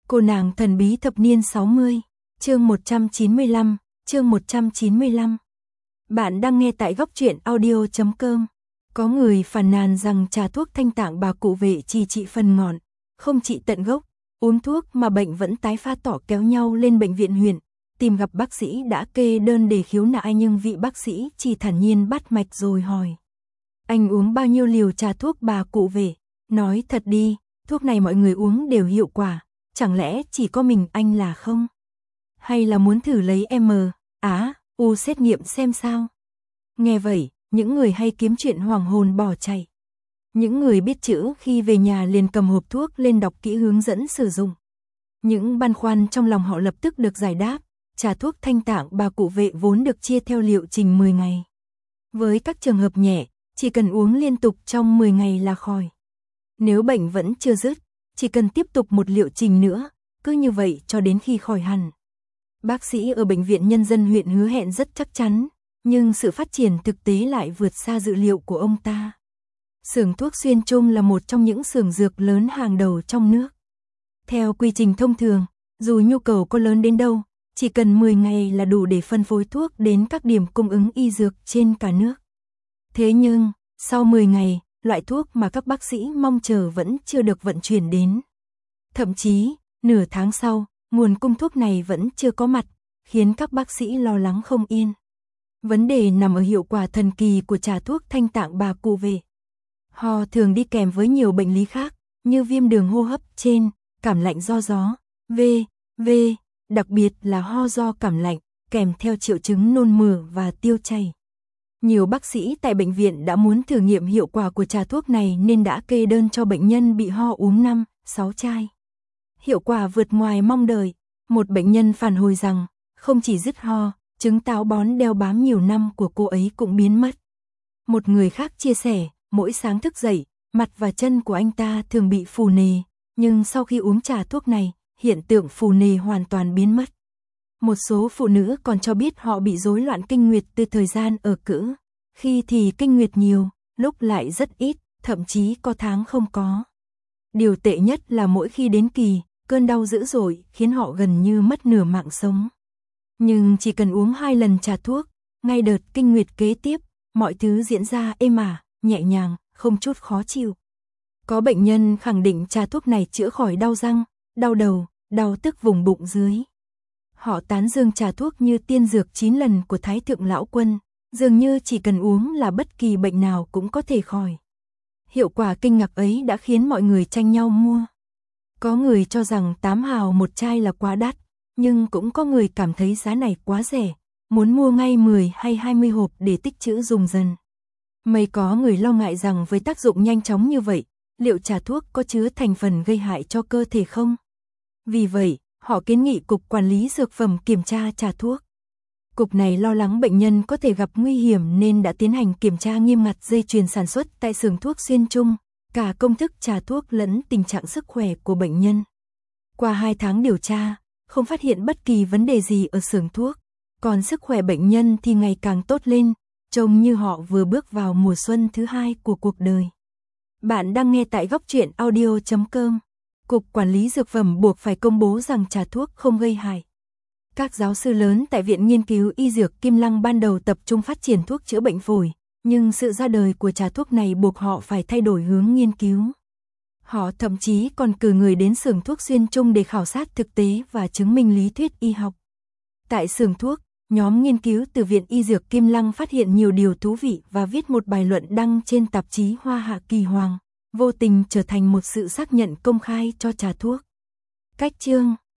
Cô nàng thần bí thập niên 60, chương 195, chương 195. Bạn đang nghe tại góc truyện audio.com. Có người phàn nàn rằng trà thuốc thanh tạng bà cụ vệ chỉ trị phần ngọn, không trị tận gốc, uống thuốc mà bệnh vẫn tái phát tỏ kéo nhau lên bệnh viện huyện, tìm gặp bác sĩ đã kê đơn để khiếu nại nhưng vị bác sĩ chỉ thản nhiên bắt mạch rồi hỏi. Anh uống bao nhiêu liều trà thuốc bà cụ vệ? Nói thật đi, thuốc này mọi người uống đều hiệu quả, chẳng lẽ chỉ có mình anh là không? Hay là muốn thử lấy U xét nghiệm xem sao? Nghe vậy, những người hay kiếm chuyện hoàng hồn bỏ chạy. Những người biết chữ khi về nhà liền cầm hộp thuốc lên đọc kỹ hướng dẫn sử dụng. Những băn khoăn trong lòng họ lập tức được giải đáp. Trà thuốc thanh tạng bà cụ vệ vốn được chia theo liệu trình 10 ngày. Với các trường hợp nhẹ, chỉ cần uống liên tục trong 10 ngày là khỏi. Nếu bệnh vẫn chưa dứt, chỉ cần tiếp tục một liệu trình nữa, cứ như vậy cho đến khi khỏi hẳn. Bác sĩ ở Bệnh viện Nhân dân huyện hứa hẹn rất chắc chắn, nhưng sự phát triển thực tế lại vượt xa dự liệu của ông ta. Xưởng thuốc Xuyên Trung là một trong những xưởng dược lớn hàng đầu trong nước. Theo quy trình thông thường, dù nhu cầu có lớn đến đâu, chỉ cần 10 ngày là đủ để phân phối thuốc đến các điểm cung ứng y dược trên cả nước. Thế nhưng, sau 10 ngày, loại thuốc mà các bác sĩ mong chờ vẫn chưa được vận chuyển đến. Thậm chí, nửa tháng sau, nguồn cung thuốc này vẫn chưa có mặt, khiến các bác sĩ lo lắng không yên. Vấn đề nằm ở hiệu quả thần kỳ của trà thuốc thanh tạng bà cụ vệ. Ho thường đi kèm với nhiều bệnh lý khác, như viêm đường hô hấp trên, cảm lạnh do gió, v.v. Đặc biệt là ho do cảm lạnh, kèm theo triệu chứng nôn mửa và tiêu chảy. Nhiều bác sĩ tại bệnh viện đã muốn thử nghiệm hiệu quả của trà thuốc này nên đã kê đơn cho bệnh nhân bị ho uống 5-6 chai. Hiệu quả vượt ngoài mong đợi. Một bệnh nhân phản hồi rằng, không chỉ dứt ho, chứng táo bón đeo bám nhiều năm của cô ấy cũng biến mất. Một người khác chia sẻ, mỗi sáng thức dậy, mặt và chân của anh ta thường bị phù nề, nhưng sau khi uống trà thuốc này, hiện tượng phù nề hoàn toàn biến mất. Một số phụ nữ còn cho biết họ bị rối loạn kinh nguyệt từ thời gian ở cữ, khi thì kinh nguyệt nhiều, lúc lại rất ít, thậm chí có tháng không có. Điều tệ nhất là mỗi khi đến kỳ, cơn đau dữ dội khiến họ gần như mất nửa mạng sống. Nhưng chỉ cần uống 2 lần trà thuốc, ngay đợt kinh nguyệt kế tiếp, mọi thứ diễn ra êm ả, nhẹ nhàng, không chút khó chịu. Có bệnh nhân khẳng định trà thuốc này chữa khỏi đau răng, đau đầu, đau tức vùng bụng dưới. Họ tán dương trà thuốc như tiên dược 9 lần của Thái Thượng Lão Quân, dường như chỉ cần uống là bất kỳ bệnh nào cũng có thể khỏi. Hiệu quả kinh ngạc ấy đã khiến mọi người tranh nhau mua. Có người cho rằng 8 hào một chai là quá đắt, nhưng cũng có người cảm thấy giá này quá rẻ, muốn mua ngay 10 hay 20 hộp để tích trữ dùng dần. Có người lo ngại rằng với tác dụng nhanh chóng như vậy, liệu trà thuốc có chứa thành phần gây hại cho cơ thể không? Vì vậy, họ kiến nghị Cục Quản lý Dược phẩm kiểm tra trà thuốc. Cục này lo lắng bệnh nhân có thể gặp nguy hiểm nên đã tiến hành kiểm tra nghiêm ngặt dây chuyền sản xuất tại xưởng thuốc Xuyên Trung, cả công thức trà thuốc lẫn tình trạng sức khỏe của bệnh nhân. Qua 2 tháng điều tra, không phát hiện bất kỳ vấn đề gì ở xưởng thuốc, còn sức khỏe bệnh nhân thì ngày càng tốt lên, trông như họ vừa bước vào mùa xuân thứ 2 của cuộc đời. Bạn đang nghe tại góc truyện audio.com. Cục Quản lý Dược phẩm buộc phải công bố rằng trà thuốc không gây hại. Các giáo sư lớn tại Viện Nghiên cứu Y Dược Kim Lăng ban đầu tập trung phát triển thuốc chữa bệnh phổi, nhưng sự ra đời của trà thuốc này buộc họ phải thay đổi hướng nghiên cứu. Họ thậm chí còn cử người đến xưởng thuốc Xuyên Trung để khảo sát thực tế và chứng minh lý thuyết y học. Tại xưởng thuốc, nhóm nghiên cứu từ Viện Y Dược Kim Lăng phát hiện nhiều điều thú vị và viết một bài luận đăng trên tạp chí Hoa Hạ Kỳ Hoàng, vô tình trở thành một sự xác nhận công khai cho trà thuốc. Cách chương